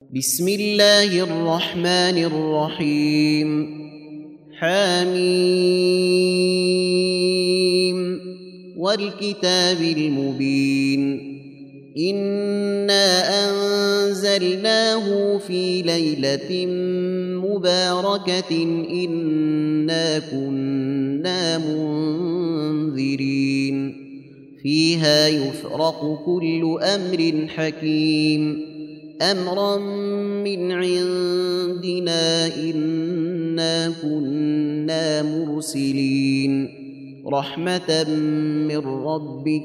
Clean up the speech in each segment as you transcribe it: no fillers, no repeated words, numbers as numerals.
بسم الله الرحمن الرحيم حميم والكتاب المبين إنا أنزلناه في ليلة مباركة إنا كنا منذرين فيها يفرق كل أمر حكيم أمرا من عندنا إنا كنا مرسلين رحمة من ربك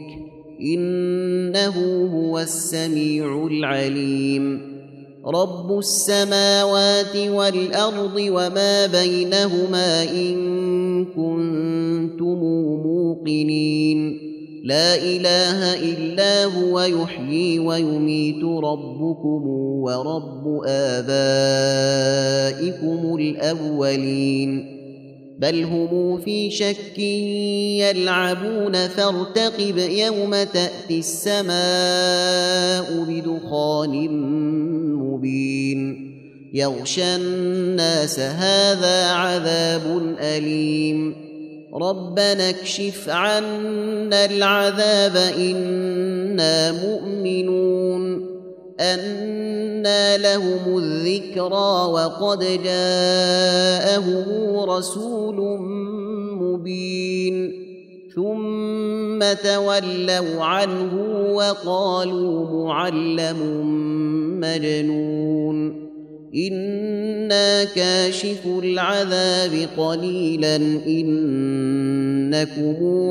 إنه هو السميع العليم رب السماوات والأرض وما بينهما إن كنتم موقنين لا إله إلا هو يحيي ويميت ربكم ورب آبائكم الأولين بل هم في شك يلعبون فارتقب يوم تأتي السماء بدخان مبين يغشى الناس هذا عذاب أليم ربنا اكشف عنا العذاب إنا مؤمنون أنى لهم الذكرى وقد جاءهم رسول مبين ثم تولوا عنه وقالوا معلم مجنون إنا كاشف العذاب قليلا إنكم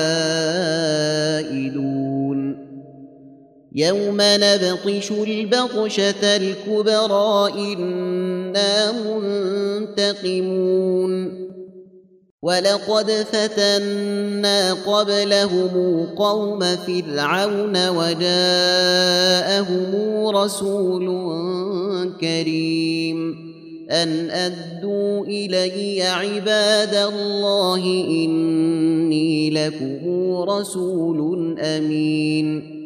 عائدون يوم نبطش البطشة الكبرى إنا منتقمون ولقد فتنا قبلهم قوم فرعون وجاءهم رسول كريم أن أدوا إلي عباد الله إني لكم رسول أمين